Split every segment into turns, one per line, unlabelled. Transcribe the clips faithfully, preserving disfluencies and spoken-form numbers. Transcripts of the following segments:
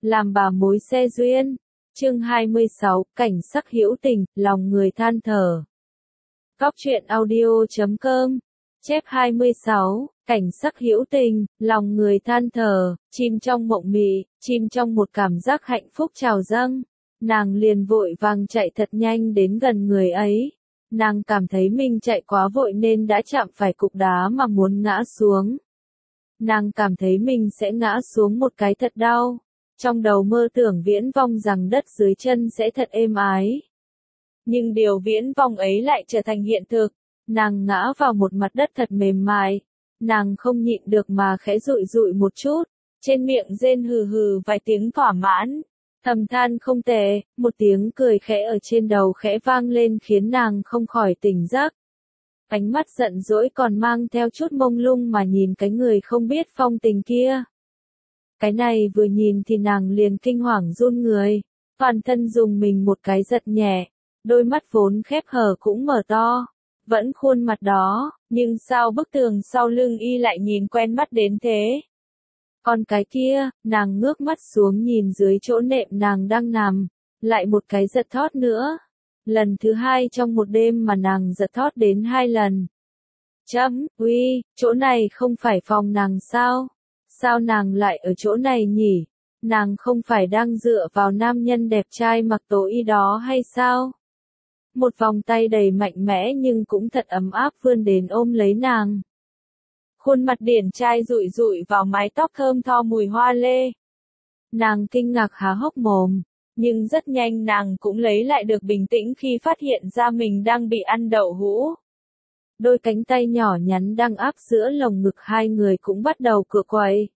làm bà mối xe duyên. Chương hai mươi sáu, cảnh sắc hữu tình, lòng người than thở. Cóc truyện audio chấm com. Chép hai mươi sáu, cảnh sắc hữu tình, lòng người than thở, chim trong mộng mị, chim trong một cảm giác hạnh phúc trào dâng. Nàng liền vội vàng chạy thật nhanh đến gần người ấy. Nàng cảm thấy mình chạy quá vội nên đã chạm phải cục đá mà muốn ngã xuống. Nàng cảm thấy mình sẽ ngã xuống một cái thật đau. Trong đầu mơ tưởng viễn vông rằng đất dưới chân sẽ thật êm ái. Nhưng điều viễn vông ấy lại trở thành hiện thực. Nàng ngã vào một mặt đất thật mềm mại. Nàng không nhịn được mà khẽ rụi rụi một chút. Trên miệng rên hừ hừ vài tiếng thỏa mãn. Thầm than không tệ, một tiếng cười khẽ ở trên đầu khẽ vang lên khiến nàng không khỏi tỉnh giấc. Ánh mắt giận dỗi còn mang theo chút mông lung mà nhìn cái người không biết phong tình kia. Cái này vừa nhìn thì nàng liền kinh hoàng run người, toàn thân dùng mình một cái giật nhẹ, đôi mắt vốn khép hờ cũng mở to, vẫn khuôn mặt đó, nhưng sao bức tường sau lưng y lại nhìn quen mắt đến thế? Còn cái kia, nàng ngước mắt xuống nhìn dưới chỗ nệm nàng đang nằm, lại một cái giật thót nữa. Lần thứ hai trong một đêm mà nàng giật thót đến hai lần. Chấm, uy, chỗ này không phải phòng nàng sao? Sao nàng lại ở chỗ này nhỉ? Nàng không phải đang dựa vào nam nhân đẹp trai mặc tố y đó hay sao? Một vòng tay đầy mạnh mẽ nhưng cũng thật ấm áp vươn đến ôm lấy nàng. Khuôn mặt điển trai rụi rụi vào mái tóc thơm tho mùi hoa lê. Nàng kinh ngạc há hốc mồm, nhưng rất nhanh nàng cũng lấy lại được bình tĩnh khi phát hiện ra mình đang bị ăn đậu hũ. Đôi cánh tay nhỏ nhắn đang áp giữa lồng ngực hai người cũng bắt đầu cựa quậy.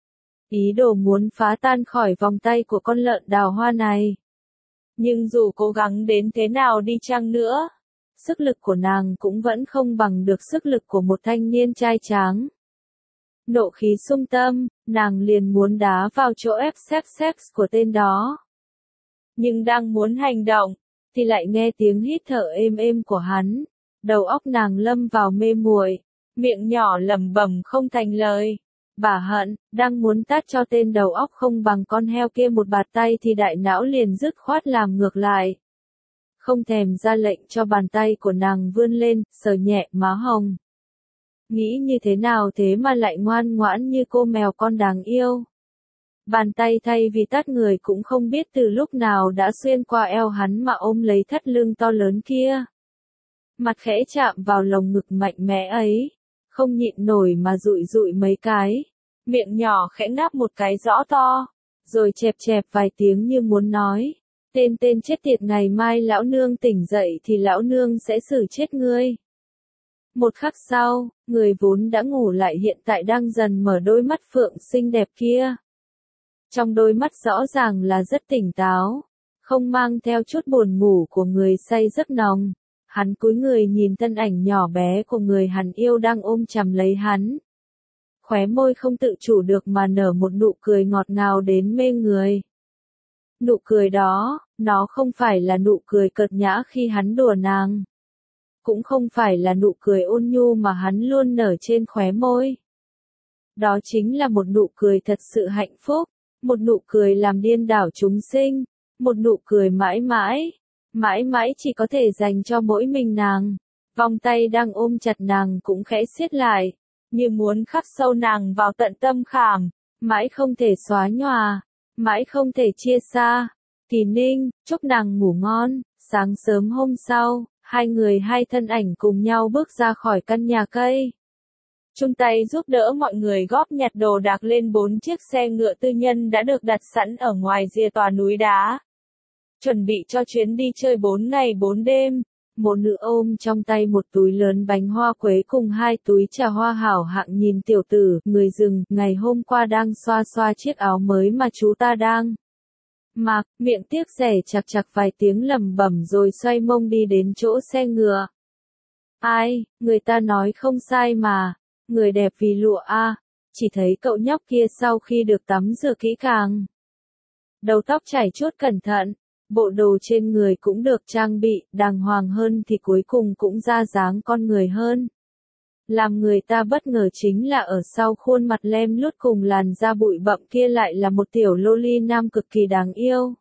Ý đồ muốn phá tan khỏi vòng tay của con lợn đào hoa này. Nhưng dù cố gắng đến thế nào đi chăng nữa, sức lực của nàng cũng vẫn không bằng được sức lực của một thanh niên trai tráng. Nộ khí xung tâm, nàng liền muốn đá vào chỗ ép xếp sex của tên đó. Nhưng đang muốn hành động, thì lại nghe tiếng hít thở êm êm của hắn. Đầu óc nàng lâm vào mê muội, miệng nhỏ lẩm bẩm không thành lời. Bà hận, đang muốn tát cho tên đầu óc không bằng con heo kia một bạt tay thì đại não liền dứt khoát làm ngược lại. Không thèm ra lệnh cho bàn tay của nàng vươn lên, sờ nhẹ má hồng. Nghĩ như thế nào thế mà lại ngoan ngoãn như cô mèo con đáng yêu. Bàn tay thay vì tát người cũng không biết từ lúc nào đã xuyên qua eo hắn mà ôm lấy thắt lưng to lớn kia. Mặt khẽ chạm vào lồng ngực mạnh mẽ ấy, không nhịn nổi mà rụi rụi mấy cái, miệng nhỏ khẽ ngáp một cái rõ to, rồi chẹp chẹp vài tiếng như muốn nói, tên tên chết tiệt ngày mai lão nương tỉnh dậy thì lão nương sẽ xử chết ngươi. Một khắc sau, người vốn đã ngủ lại hiện tại đang dần mở đôi mắt phượng xinh đẹp kia. Trong đôi mắt rõ ràng là rất tỉnh táo, không mang theo chút buồn ngủ của người say giấc nồng. Hắn cúi người nhìn thân ảnh nhỏ bé của người hắn yêu đang ôm chầm lấy hắn. Khóe môi không tự chủ được mà nở một nụ cười ngọt ngào đến mê người. Nụ cười đó, nó không phải là nụ cười cợt nhã khi hắn đùa nàng. Cũng không phải là nụ cười ôn nhu mà hắn luôn nở trên khóe môi. Đó chính là một nụ cười thật sự hạnh phúc, một nụ cười làm điên đảo chúng sinh, một nụ cười mãi mãi. Mãi mãi chỉ có thể dành cho mỗi mình nàng. Vòng tay đang ôm chặt nàng cũng khẽ siết lại, như muốn khắc sâu nàng vào tận tâm khảm, mãi không thể xóa nhòa, mãi không thể chia xa. Kỳ Ninh, chúc nàng ngủ ngon. Sáng sớm hôm sau, hai người hai thân ảnh cùng nhau bước ra khỏi căn nhà cây. Chung tay giúp đỡ mọi người góp nhặt đồ đạc lên bốn chiếc xe ngựa tư nhân đã được đặt sẵn ở ngoài rìa tòa núi đá. Chuẩn bị cho chuyến đi chơi bốn ngày bốn đêm, một nữ ôm trong tay một túi lớn bánh hoa quế cùng hai túi trà hoa hảo hạng nhìn tiểu tử, người rừng, ngày hôm qua đang xoa xoa chiếc áo mới mà chú ta đang mặc, miệng tiếc rẻ chặt chặt vài tiếng lẩm bẩm rồi xoay mông đi đến chỗ xe ngựa. Ai, người ta nói không sai mà, người đẹp vì lụa a, chỉ thấy cậu nhóc kia sau khi được tắm rửa kỹ càng. Đầu tóc chải chuốt cẩn thận. Bộ đồ trên người cũng được trang bị, đàng hoàng hơn thì cuối cùng cũng ra dáng con người hơn. Làm người ta bất ngờ chính là ở sau khuôn mặt lem luốt cùng làn da bụi bặm kia lại là một tiểu loli nam cực kỳ đáng yêu.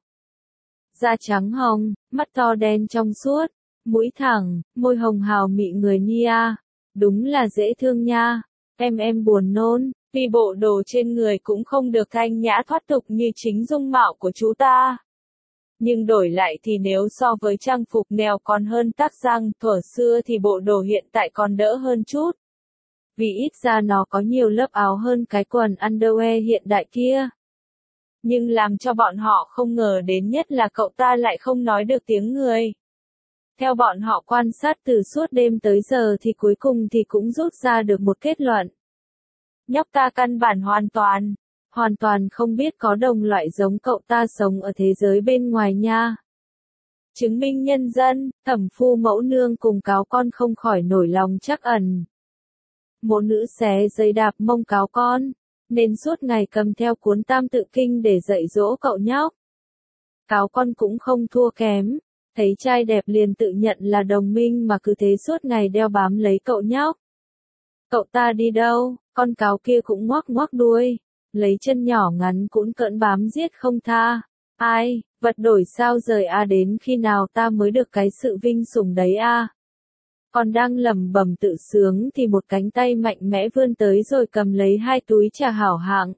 Da trắng hồng, mắt to đen trong suốt, mũi thẳng, môi hồng hào mị người Nia. Đúng là dễ thương nha. Em em buồn nôn, vì bộ đồ trên người cũng không được thanh nhã thoát tục như chính dung mạo của chú ta. Nhưng đổi lại thì nếu so với trang phục nèo còn hơn tắc răng thuở xưa thì bộ đồ hiện tại còn đỡ hơn chút. Vì ít ra nó có nhiều lớp áo hơn cái quần underwear hiện đại kia. Nhưng làm cho bọn họ không ngờ đến nhất là cậu ta lại không nói được tiếng người. Theo bọn họ quan sát từ suốt đêm tới giờ thì cuối cùng thì cũng rút ra được một kết luận. Nhóc ta căn bản hoàn toàn, hoàn toàn không biết có đồng loại giống cậu ta sống ở thế giới bên ngoài nha. Chứng minh nhân dân, thẩm phu mẫu nương cùng cáo con không khỏi nổi lòng trắc ẩn. Một nữ xé giày đạp mông cáo con, nên suốt ngày cầm theo cuốn tam tự kinh để dạy dỗ cậu nhóc. Cáo con cũng không thua kém, thấy trai đẹp liền tự nhận là đồng minh mà cứ thế suốt ngày đeo bám lấy cậu nhóc. Cậu ta đi đâu, con cáo kia cũng ngoắc ngoắc đuôi, lấy chân nhỏ ngắn cũng cỡn bám giết không tha. Ai, vật đổi sao rời a đến khi nào ta mới được cái sự vinh sủng đấy a? Còn đang lẩm bẩm tự sướng thì một cánh tay mạnh mẽ vươn tới rồi cầm lấy hai túi trà hảo hạng.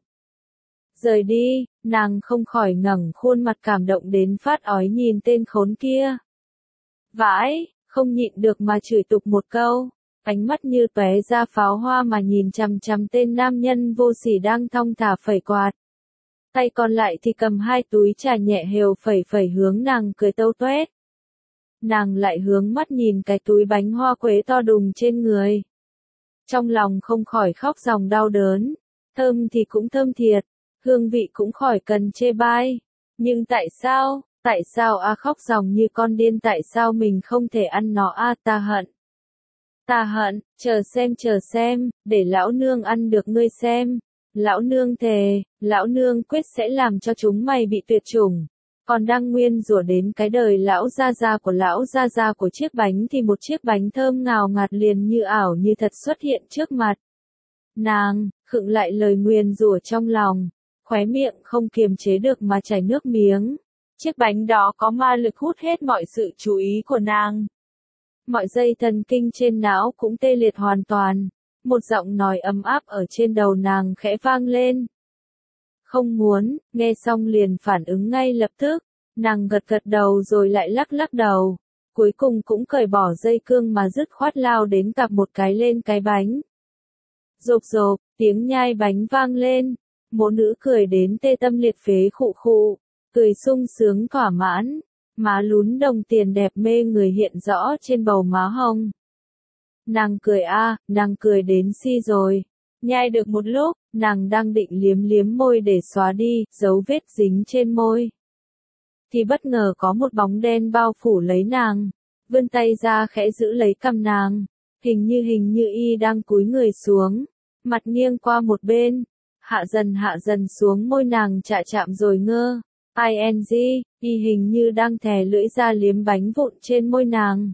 Rời đi, nàng không khỏi ngẩng khuôn mặt cảm động đến phát ói nhìn tên khốn kia. Vãi, không nhịn được mà chửi tục một câu, ánh mắt như tóe ra pháo hoa mà nhìn chằm chằm tên nam nhân vô sỉ đang thong thả phẩy quạt. Tay còn lại thì cầm hai túi trà nhẹ hều phẩy phẩy hướng nàng cười tâu tuét. Nàng lại hướng mắt nhìn cái túi bánh hoa quế to đùng trên người. Trong lòng không khỏi khóc ròng đau đớn, thơm thì cũng thơm thiệt, hương vị cũng khỏi cần chê bai. Nhưng tại sao, tại sao a khóc ròng như con điên, tại sao mình không thể ăn nó a? Ta hận. Ta hận, chờ xem chờ xem, để lão nương ăn được ngươi xem. Lão nương thề, lão nương quyết sẽ làm cho chúng mày bị tuyệt chủng. Còn đang nguyên rủa đến cái đời lão gia gia của lão gia gia của chiếc bánh thì một chiếc bánh thơm ngào ngạt liền như ảo như thật xuất hiện trước mặt. Nàng, khựng lại lời nguyền rủa trong lòng, khóe miệng không kiềm chế được mà chảy nước miếng. Chiếc bánh đó có ma lực hút hết mọi sự chú ý của nàng. Mọi dây thần kinh trên não cũng tê liệt hoàn toàn. Một giọng nói ấm áp ở trên đầu nàng khẽ vang lên. Không muốn, nghe xong liền phản ứng ngay lập tức. Nàng gật gật đầu rồi lại lắc lắc đầu. Cuối cùng cũng cởi bỏ dây cương mà dứt khoát lao đến cặp một cái lên cái bánh. Rộp rộp, tiếng nhai bánh vang lên. Mộ nữ cười đến tê tâm liệt phế khụ khụ. Cười sung sướng thỏa mãn. Má lún đồng tiền đẹp mê người hiện rõ trên bầu má hồng. Nàng cười a, à, nàng cười đến si rồi. Nhai được một lúc, nàng đang định liếm liếm môi để xóa đi dấu vết dính trên môi. Thì bất ngờ có một bóng đen bao phủ lấy nàng, vươn tay ra khẽ giữ lấy cằm nàng, hình như hình như y đang cúi người xuống, mặt nghiêng qua một bên, hạ dần hạ dần xuống môi nàng chạ chạm rồi ngơ. ing, y hình như đang thè lưỡi ra liếm bánh vụn trên môi nàng.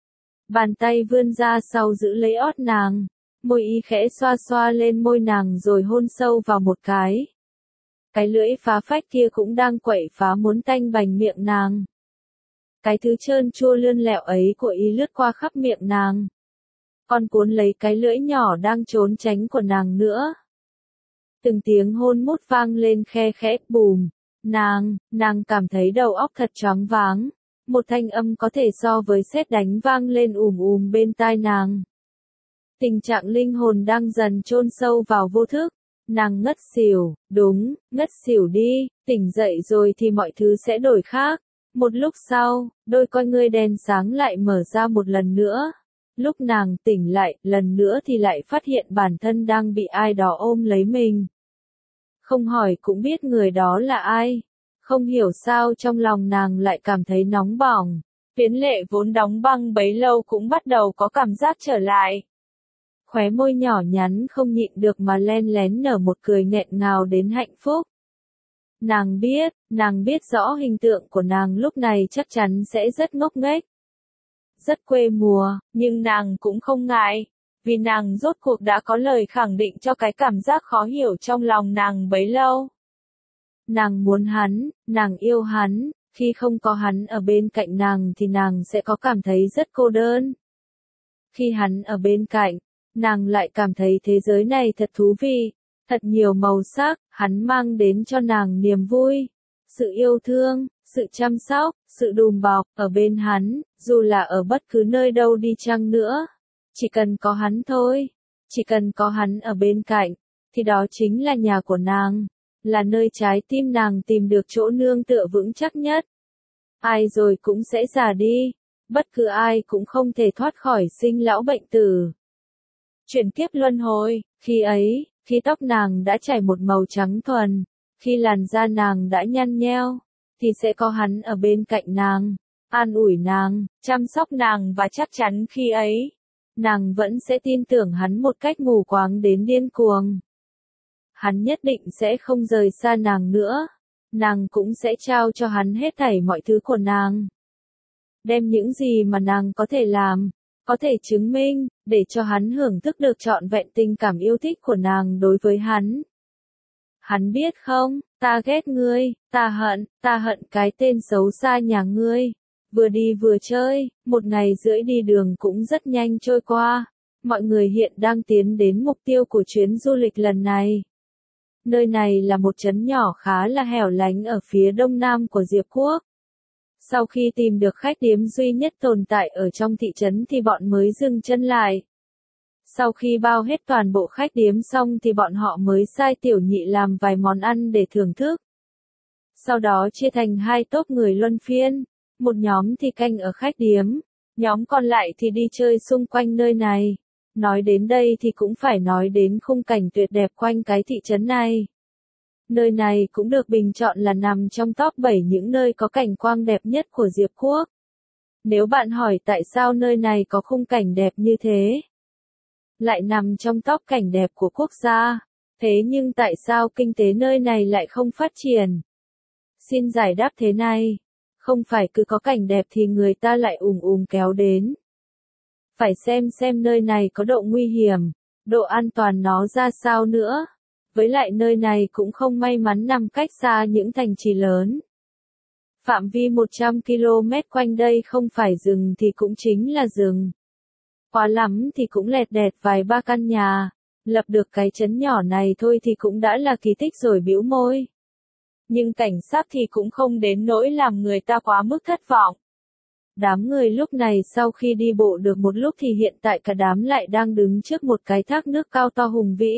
Bàn tay vươn ra sau giữ lấy ót nàng, môi y khẽ xoa xoa lên môi nàng rồi hôn sâu vào một cái. Cái lưỡi phá phách kia cũng đang quậy phá muốn tanh bành miệng nàng. Cái thứ trơn chua lươn lẹo ấy của y lướt qua khắp miệng nàng. Còn cuốn lấy cái lưỡi nhỏ đang trốn tránh của nàng nữa. Từng tiếng hôn mút vang lên khe khẽ bùm. Nàng, nàng cảm thấy đầu óc thật choáng váng. Một thanh âm có thể so với sét đánh vang lên ùm ùm bên tai nàng. Tình trạng linh hồn đang dần chôn sâu vào vô thức. Nàng ngất xỉu, đúng, ngất xỉu đi, tỉnh dậy rồi thì mọi thứ sẽ đổi khác. Một lúc sau, đôi con ngươi đen sáng lại mở ra một lần nữa. Lúc nàng tỉnh lại, lần nữa thì lại phát hiện bản thân đang bị ai đó ôm lấy mình. Không hỏi cũng biết người đó là ai. Không hiểu sao trong lòng nàng lại cảm thấy nóng bỏng. Phiến lệ vốn đóng băng bấy lâu cũng bắt đầu có cảm giác trở lại. Khóe môi nhỏ nhắn không nhịn được mà len lén nở một cười nghẹn ngào đến hạnh phúc. Nàng biết, nàng biết rõ hình tượng của nàng lúc này chắc chắn sẽ rất ngốc nghếch. Rất quê mùa, nhưng nàng cũng không ngại. vì nàng rốt cuộc đã có lời khẳng định cho cái cảm giác khó hiểu trong lòng nàng bấy lâu. Nàng muốn hắn, nàng yêu hắn, khi không có hắn ở bên cạnh nàng thì nàng sẽ có cảm thấy rất cô đơn. Khi hắn ở bên cạnh, nàng lại cảm thấy thế giới này thật thú vị, thật nhiều màu sắc, hắn mang đến cho nàng niềm vui, sự yêu thương, sự chăm sóc, sự đùm bọc, ở bên hắn, dù là ở bất cứ nơi đâu đi chăng nữa. Chỉ cần có hắn thôi, chỉ cần có hắn ở bên cạnh, thì đó chính là nhà của nàng, là nơi trái tim nàng tìm được chỗ nương tựa vững chắc nhất. Ai rồi cũng sẽ già đi, bất cứ ai cũng không thể thoát khỏi sinh lão bệnh tử. Chuyển kiếp luân hồi, khi ấy, khi tóc nàng đã chảy một màu trắng thuần, khi làn da nàng đã nhăn nheo, thì sẽ có hắn ở bên cạnh nàng, an ủi nàng, chăm sóc nàng và chắc chắn khi ấy, nàng vẫn sẽ tin tưởng hắn một cách mù quáng đến điên cuồng. Hắn nhất định sẽ không rời xa nàng nữa, nàng cũng sẽ trao cho hắn hết thảy mọi thứ của nàng. Đem những gì mà nàng có thể làm, có thể chứng minh, để cho hắn hưởng thức được trọn vẹn tình cảm yêu thích của nàng đối với hắn. Hắn biết không, ta ghét ngươi, ta hận, ta hận cái tên xấu xa nhà ngươi. Vừa đi vừa chơi, một ngày rưỡi đi đường cũng rất nhanh trôi qua. Mọi người hiện đang tiến đến mục tiêu của chuyến du lịch lần này. Nơi này là một trấn nhỏ khá là hẻo lánh ở phía đông nam của Diệp Quốc. Sau khi tìm được khách điếm duy nhất tồn tại ở trong thị trấn thì bọn mới dừng chân lại. Sau khi bao hết toàn bộ khách điếm xong thì bọn họ mới sai tiểu nhị làm vài món ăn để thưởng thức. Sau đó chia thành hai tốp người luân phiên, một nhóm thì canh ở khách điếm, nhóm còn lại thì đi chơi xung quanh nơi này. Nói đến đây thì cũng phải nói đến khung cảnh tuyệt đẹp quanh cái thị trấn này. Nơi này cũng được bình chọn là nằm trong top bảy những nơi có cảnh quang đẹp nhất của Diệp Quốc. Nếu bạn hỏi tại sao nơi này có khung cảnh đẹp như thế, lại nằm trong top cảnh đẹp của quốc gia, thế nhưng tại sao kinh tế nơi này lại không phát triển? Xin giải đáp thế này, không phải cứ có cảnh đẹp thì người ta lại ùm ùm kéo đến. Phải xem xem nơi này có độ nguy hiểm, độ an toàn nó ra sao nữa. Với lại nơi này cũng không may mắn nằm cách xa những thành trì lớn. Phạm vi một trăm ki lô mét quanh đây không phải rừng thì cũng chính là rừng. Quá lắm thì cũng lẹt đẹt vài ba căn nhà, lập được cái trấn nhỏ này thôi thì cũng đã là kỳ tích rồi bĩu môi. Nhưng cảnh sắc thì cũng không đến nỗi làm người ta quá mức thất vọng. Đám người lúc này sau khi đi bộ được một lúc thì hiện tại cả đám lại đang đứng trước một cái thác nước cao to hùng vĩ.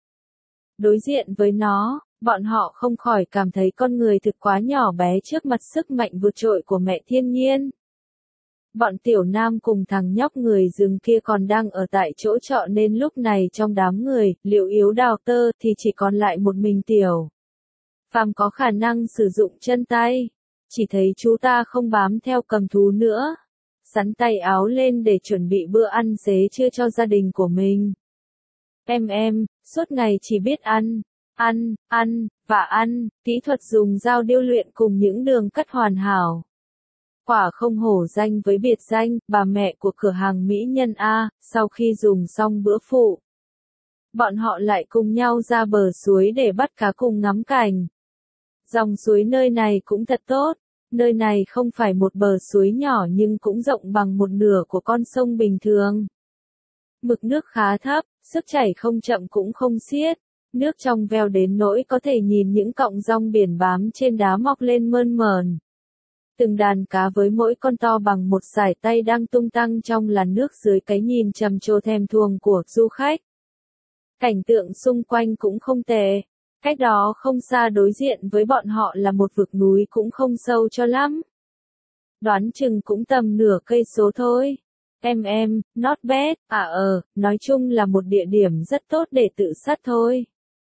Đối diện với nó, bọn họ không khỏi cảm thấy con người thực quá nhỏ bé trước mặt sức mạnh vượt trội của mẹ thiên nhiên. Bọn tiểu nam cùng thằng nhóc người rừng kia còn đang ở tại chỗ trọ nên lúc này trong đám người, liệu yếu đào tơ thì chỉ còn lại một mình tiểu phàm có khả năng sử dụng chân tay. Chỉ thấy chú ta không bám theo cầm thú nữa, sắn tay áo lên để chuẩn bị bữa ăn xế trưa cho gia đình của mình. Em em, suốt ngày chỉ biết ăn, ăn, ăn, và ăn, kỹ thuật dùng dao điêu luyện cùng những đường cắt hoàn hảo. Quả không hổ danh với biệt danh, bà mẹ của cửa hàng mỹ nhân A, sau khi dùng xong bữa phụ. Bọn họ lại cùng nhau ra bờ suối để bắt cá cùng ngắm cảnh. Dòng suối nơi này cũng thật tốt, nơi này không phải một bờ suối nhỏ nhưng cũng rộng bằng một nửa của con sông bình thường. Mực nước khá thấp, sức chảy không chậm cũng không xiết, nước trong veo đến nỗi có thể nhìn những cọng rong biển bám trên đá mọc lên mơn mởn. Từng đàn cá với mỗi con to bằng một sải tay đang tung tăng trong làn nước dưới cái nhìn trầm trồ thèm thuồng của du khách. Cảnh tượng xung quanh cũng không tệ. Cách đó không xa đối diện với bọn họ là một vực núi cũng không sâu cho lắm. Đoán chừng cũng tầm nửa cây số thôi. Em em, not bad, à ờ, nói chung là một địa điểm rất tốt để tự sát thôi.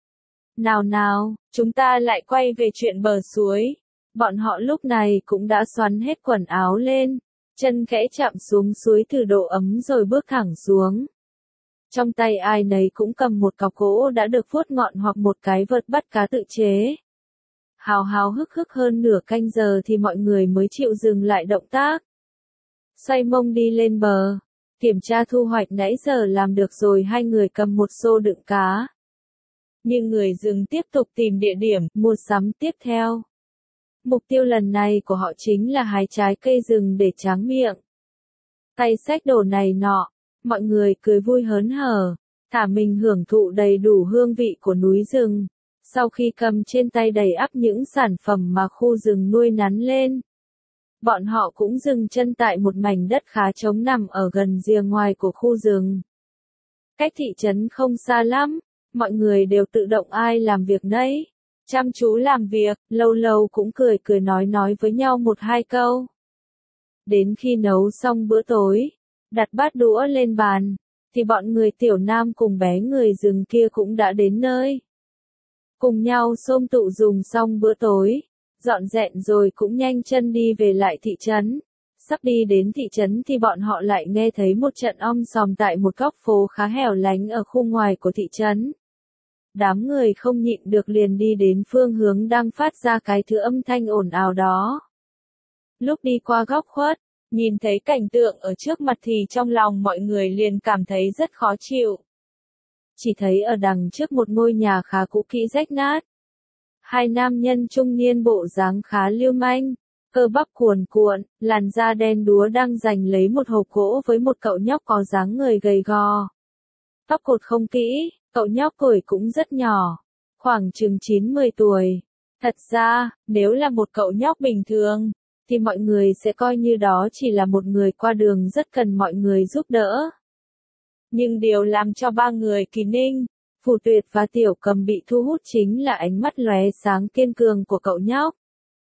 Nào nào, chúng ta lại quay về chuyện bờ suối. Bọn họ lúc này cũng đã xoắn hết quần áo lên, chân khẽ chạm xuống suối thử độ ấm rồi bước thẳng xuống. Trong tay ai nấy cũng cầm một cọc gỗ đã được vuốt ngọn hoặc một cái vợt bắt cá tự chế. Hào hào hức hức hơn nửa canh giờ thì mọi người mới chịu dừng lại động tác. Xoay mông đi lên bờ. Kiểm tra thu hoạch nãy giờ làm được rồi, hai người cầm một xô đựng cá. Nhưng người rừng tiếp tục tìm địa điểm mua sắm tiếp theo. Mục tiêu lần này của họ chính là hái trái cây rừng để tráng miệng. Tay xách đồ này nọ, mọi người cười vui hớn hở, thả mình hưởng thụ đầy đủ hương vị của núi rừng. Sau khi cầm trên tay đầy ắp những sản phẩm mà khu rừng nuôi nắn lên, bọn họ cũng dừng chân tại một mảnh đất khá trống nằm ở gần rìa ngoài của khu rừng. Cách thị trấn không xa lắm, mọi người đều tự động ai làm việc nấy, chăm chú làm việc, lâu lâu cũng cười cười nói nói với nhau một hai câu. Đến khi nấu xong bữa tối, đặt bát đũa lên bàn, thì bọn người Tiểu Nam cùng bé người rừng kia cũng đã đến nơi. Cùng nhau xôm tụ dùng xong bữa tối, dọn dẹn rồi cũng nhanh chân đi về lại thị trấn. Sắp đi đến thị trấn thì bọn họ lại nghe thấy một trận om sòm tại một góc phố khá hẻo lánh ở khu ngoài của thị trấn. Đám người không nhịn được liền đi đến phương hướng đang phát ra cái thứ âm thanh ồn ào đó. Lúc đi qua góc khuất, nhìn thấy cảnh tượng ở trước mặt thì trong lòng mọi người liền cảm thấy rất khó chịu. Chỉ thấy ở đằng trước một ngôi nhà khá cũ kỹ rách nát. Hai nam nhân trung niên bộ dáng khá lưu manh, cơ bắp cuồn cuộn, làn da đen đúa đang giành lấy một hộp gỗ với một cậu nhóc có dáng người gầy gò. Tóc cột không kỹ, cậu nhóc tuổi cũng rất nhỏ, khoảng chừng chín mười tuổi. Thật ra, nếu là một cậu nhóc bình thường, thì mọi người sẽ coi như đó chỉ là một người qua đường rất cần mọi người giúp đỡ. Nhưng điều làm cho ba người Kỳ Ninh, Phù Tuyệt và Tiểu Cầm bị thu hút chính là ánh mắt lóe sáng kiên cường của cậu nhóc.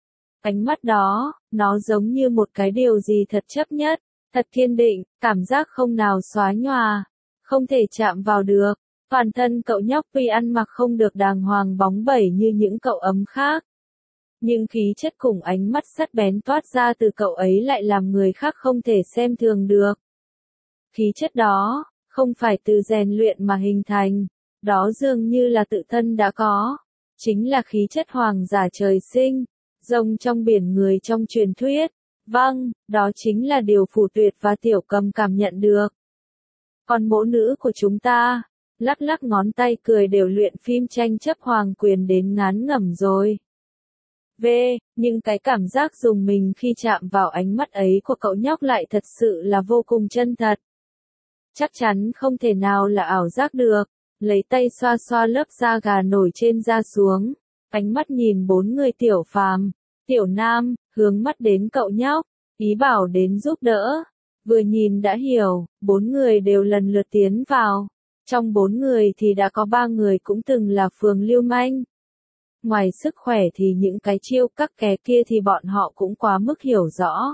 Ánh mắt đó, nó giống như một cái điều gì thật chấp nhất, thật kiên định, cảm giác không nào xóa nhòa, không thể chạm vào được. Toàn thân cậu nhóc tuy ăn mặc không được đàng hoàng bóng bẩy như những cậu ấm khác, nhưng khí chất cùng ánh mắt sắc bén toát ra từ cậu ấy lại làm người khác không thể xem thường được. Khí chất đó, không phải từ rèn luyện mà hình thành, đó dường như là tự thân đã có, chính là khí chất hoàng giả trời sinh, rồng trong biển người trong truyền thuyết. Vâng, đó chính là điều Phù Tuyệt và Tiểu Cầm cảm nhận được. Còn mẫu nữ của chúng ta, lắc lắc ngón tay cười đều luyện phim tranh chấp hoàng quyền đến ngán ngẩm rồi. V, nhưng cái cảm giác dùng mình khi chạm vào ánh mắt ấy của cậu nhóc lại thật sự là vô cùng chân thật. Chắc chắn không thể nào là ảo giác được, lấy tay xoa xoa lớp da gà nổi trên da xuống, ánh mắt nhìn bốn người Tiểu Phàm, Tiểu Nam, hướng mắt đến cậu nhóc, ý bảo đến giúp đỡ. Vừa nhìn đã hiểu, bốn người đều lần lượt tiến vào. Trong bốn người thì đã có ba người cũng từng là phường lưu manh. Ngoài sức khỏe thì những cái chiêu các ké kia thì bọn họ cũng quá mức hiểu rõ.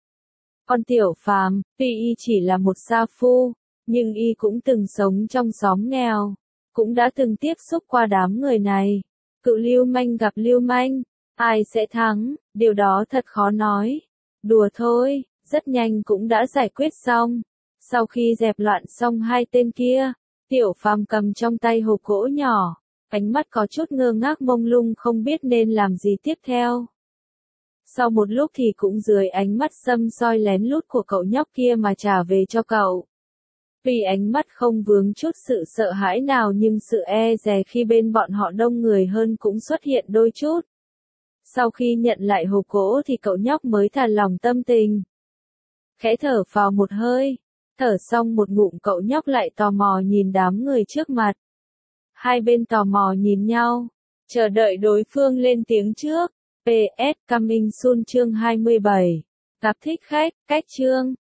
Còn Tiểu Phàm, tuy y chỉ là một sa phu, nhưng y cũng từng sống trong xóm nghèo, cũng đã từng tiếp xúc qua đám người này. Cự lưu manh gặp lưu manh, ai sẽ thắng, điều đó thật khó nói. Đùa thôi, rất nhanh cũng đã giải quyết xong. Sau khi dẹp loạn xong hai tên kia, Tiểu Phàm cầm trong tay hộp gỗ nhỏ, ánh mắt có chút ngơ ngác mông lung không biết nên làm gì tiếp theo. Sau một lúc thì cũng dưới ánh mắt săm soi lén lút của cậu nhóc kia mà trả về cho cậu. Vì ánh mắt không vướng chút sự sợ hãi nào nhưng sự e dè khi bên bọn họ đông người hơn cũng xuất hiện đôi chút. Sau khi nhận lại hộp gỗ thì cậu nhóc mới thả lòng tâm tình. Khẽ thở phào một hơi, thở xong một ngụm cậu nhóc lại tò mò nhìn đám người trước mặt. Hai bên tò mò nhìn nhau, chờ đợi đối phương lên tiếng trước. pê ét Coming Soon chương hai mươi bảy. Gặp thích khách, cách chương.